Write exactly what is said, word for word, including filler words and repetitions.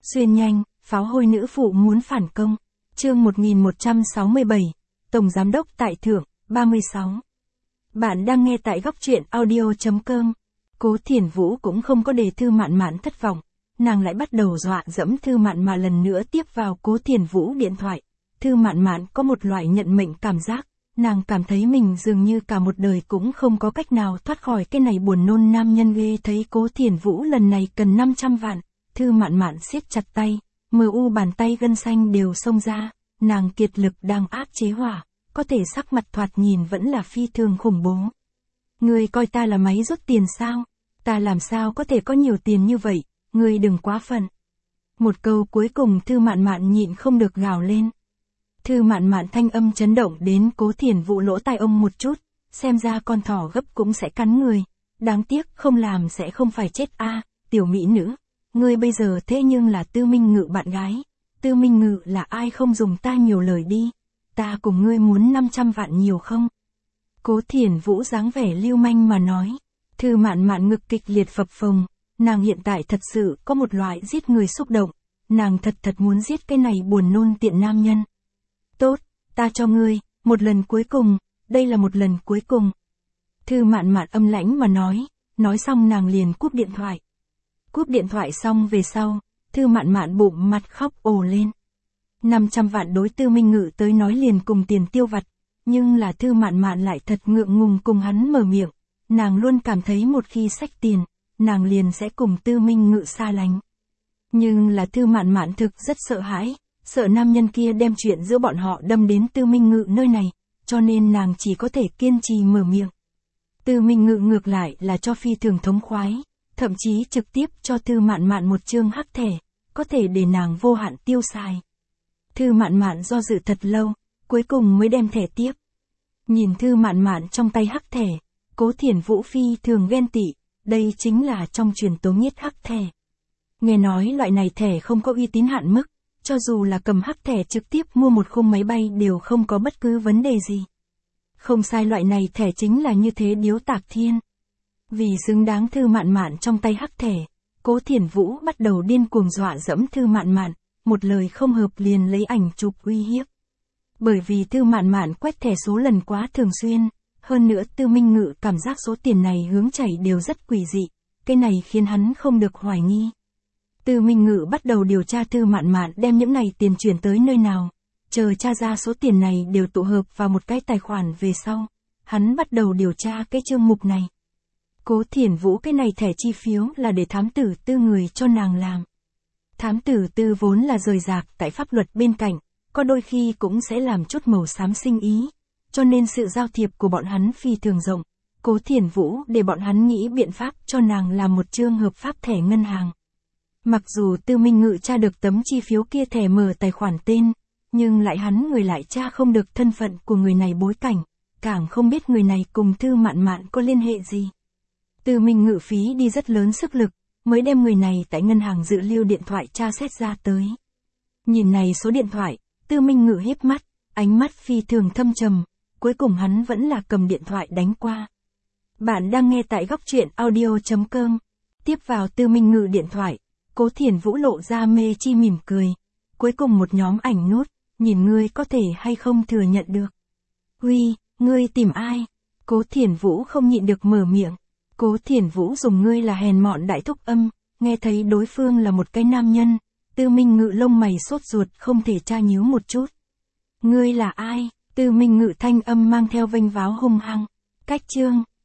Xuyên nhanh, pháo hôi nữ phụ muốn phản công. Chương một nghìn một trăm sáu mươi bảy, Tổng Giám đốc tại thượng, ba mươi sáu. Bạn đang nghe tại góc truyện audio chấm com. Cố Thiển Vũ cũng không có để Thư Mạn Mạn thất vọng. Nàng lại bắt đầu dọa dẫm Thư Mạn Mạn lần nữa tiếp vào Cố Thiển Vũ điện thoại. Thư Mạn Mạn có một loại nhận mệnh cảm giác. Nàng cảm thấy mình dường như cả một đời cũng không có cách nào thoát khỏi cái này buồn nôn nam nhân ghê. Thấy Cố Thiển Vũ lần này cần năm trăm vạn. Thư Mạn Mạn siết chặt tay, mờ u bàn tay gân xanh đều xông ra, nàng kiệt lực đang áp chế hỏa, có thể sắc mặt thoạt nhìn vẫn là phi thường khủng bố. Ngươi coi ta là máy rút tiền sao? Ta làm sao có thể có nhiều tiền như vậy, ngươi đừng quá phận. Một câu cuối cùng Thư Mạn Mạn nhịn không được gào lên. Thư Mạn Mạn thanh âm chấn động đến Cố Thiển Vũ lỗ tai ông một chút, xem ra con thỏ gấp cũng sẽ cắn người, đáng tiếc không làm sẽ không phải chết a, à, tiểu mỹ nữ. Ngươi bây giờ thế nhưng là Tư Minh Ngự bạn gái. Tư Minh Ngự là ai không dùng ta nhiều lời đi. Ta cùng ngươi muốn năm trăm vạn nhiều không? Cố Thiển Vũ dáng vẻ lưu manh mà nói. Thư Mạn Mạn ngực kịch liệt phập phồng. Nàng hiện tại thật sự có một loại giết người xúc động. Nàng thật thật muốn giết cái này buồn nôn tiện nam nhân. Tốt, ta cho ngươi, một lần cuối cùng, đây là một lần cuối cùng. Thư Mạn Mạn âm lãnh mà nói. Nói xong nàng liền cúp điện thoại. Cúp điện thoại xong về sau, Thư Mạn Mạn bụng mặt khóc ồ lên. năm trăm vạn đối Tư Minh Ngự tới nói liền cùng tiền tiêu vặt, nhưng là Thư Mạn Mạn lại thật ngượng ngùng cùng hắn mở miệng. Nàng luôn cảm thấy một khi xách tiền, nàng liền sẽ cùng Tư Minh Ngự xa lánh. Nhưng là Thư Mạn Mạn thực rất sợ hãi, sợ nam nhân kia đem chuyện giữa bọn họ đâm đến Tư Minh Ngự nơi này, cho nên nàng chỉ có thể kiên trì mở miệng. Tư Minh Ngự ngược lại là cho phi thường thống khoái. Thậm chí trực tiếp cho Thư Mạn Mạn một chương hắc thẻ, có thể để nàng vô hạn tiêu xài. Thư Mạn Mạn do dự thật lâu, cuối cùng mới đem thẻ tiếp. Nhìn Thư Mạn Mạn trong tay hắc thẻ, Cố Thiển Vũ phi thường ghen tị, đây chính là trong truyền tống nhất hắc thẻ. Nghe nói loại này thẻ không có uy tín hạn mức, cho dù là cầm hắc thẻ trực tiếp mua một khung máy bay đều không có bất cứ vấn đề gì. Không sai, loại này thẻ chính là như thế điếu tạc thiên. Vì xứng đáng Thư Mạn Mạn trong tay hắc thẻ, Cố Thiển Vũ bắt đầu điên cuồng dọa dẫm Thư Mạn Mạn, một lời không hợp liền lấy ảnh chụp uy hiếp. Bởi vì Thư Mạn Mạn quét thẻ số lần quá thường xuyên, hơn nữa Tư Minh Ngự cảm giác số tiền này hướng chảy đều rất quỷ dị, cái này khiến hắn không được hoài nghi. Tư Minh Ngự bắt đầu điều tra Thư Mạn Mạn đem những này tiền chuyển tới nơi nào, chờ tra ra số tiền này đều tụ hợp vào một cái tài khoản về sau, hắn bắt đầu điều tra cái chương mục này. Cố Thiển Vũ cái này thẻ chi phiếu là để thám tử tư người cho nàng làm. Thám tử tư vốn là rời rạc tại pháp luật bên cạnh, có đôi khi cũng sẽ làm chút màu xám sinh ý, cho nên sự giao thiệp của bọn hắn phi thường rộng. Cố Thiển Vũ để bọn hắn nghĩ biện pháp cho nàng làm một chương hợp pháp thẻ ngân hàng. Mặc dù Tư Minh Ngự tra được tấm chi phiếu kia thẻ mở tài khoản tên, nhưng lại hắn người lại tra không được thân phận của người này bối cảnh, càng không biết người này cùng Thư Mạn Mạn có liên hệ gì. Tư Minh Ngự phí đi rất lớn sức lực, mới đem người này tại ngân hàng dự lưu điện thoại tra xét ra tới. Nhìn này số điện thoại, Tư Minh Ngự híp mắt, ánh mắt phi thường thâm trầm, cuối cùng hắn vẫn là cầm điện thoại đánh qua. Bạn đang nghe tại góc truyện audio chấm com. Tiếp vào Tư Minh Ngự điện thoại, Cố Thiển Vũ lộ ra mê chi mỉm cười. Cuối cùng một nhóm ảnh nút, nhìn ngươi có thể hay không thừa nhận được. Huy, ngươi tìm ai? Cố Thiển Vũ không nhịn được mở miệng. Cố Thiển Vũ dùng ngươi là hèn mọn đại thúc âm, nghe thấy đối phương là một cái nam nhân, Tư Minh Ngự lông mày sốt ruột không thể tra nhíu một chút. Ngươi là ai? Tư Minh Ngự thanh âm mang theo vênh váo hung hăng. Cách chương,